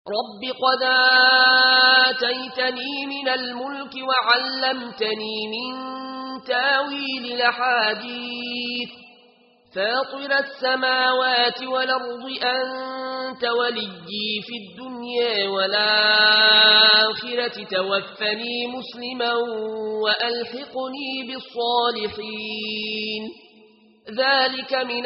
رب قد آتيتني من الملك وعلمتني من تاويل الأحاديث فاطر السماوات والأرض أنت وليي في الدنيا والآخرة توفني مسلما وألحقني بالصالحين ذلك من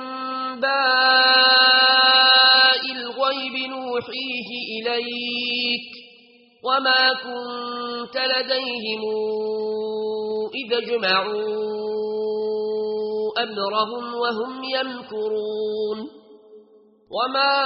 أنباء الغيب نوحيه إليك وما كنت لديهم إذا جمعوا أمرهم وهم يمكرون وما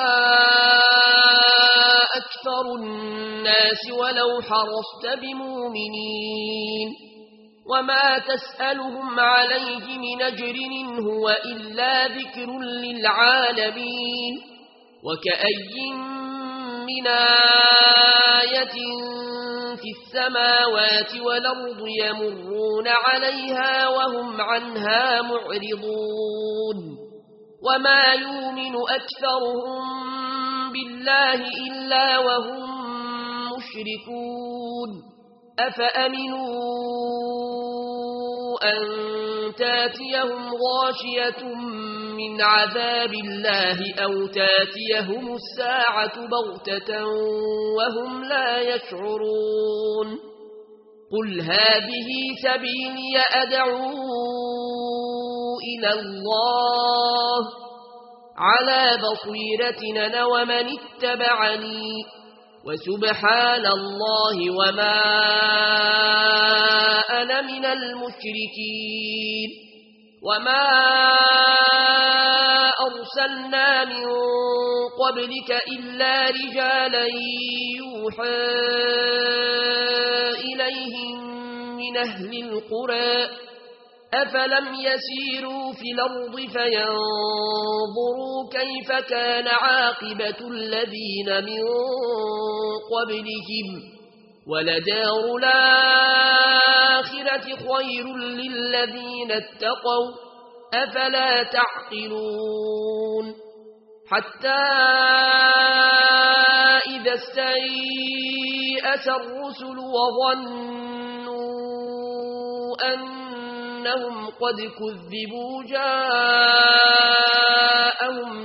أكثر الناس ولو حرصت بمؤمنين وما تسألهم عليه من أجر هو إلا ذكر للعالمين وكأي من آية في السماوات والأرض يمرون عليها وهم عنها معرضون وما يؤمن أكثرهم بالله إلا وهم مشركون أفأمنوا أن تاتيهم غاشية من عذاب الله أو تاتيهم الساعة بغتة وهم لا يشعرون قل هذه سبيلي أدعو إلى الله على بصيرة أنا ومن اتبعني وسبحان الله وما أنا من المشركين وما أرسلنا من قبلك إلا رجالا يوحى إليهم من أهل القرى أفلم يسيروا في الأرض فينظروا كيف كان عاقبة الذين من قبلهم ولدار الآخرة خير للذين اتقوا أفلا تعقلون حتى إذا استيأس الرسل وظنوا أنهم قد كذبوا جاءهم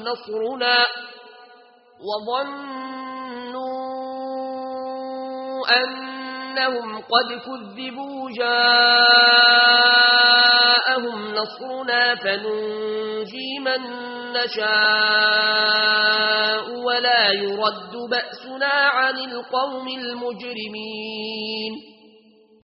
نصرنا فننجي من نشاء ولا يرد بأسنا عن القوم المجرمين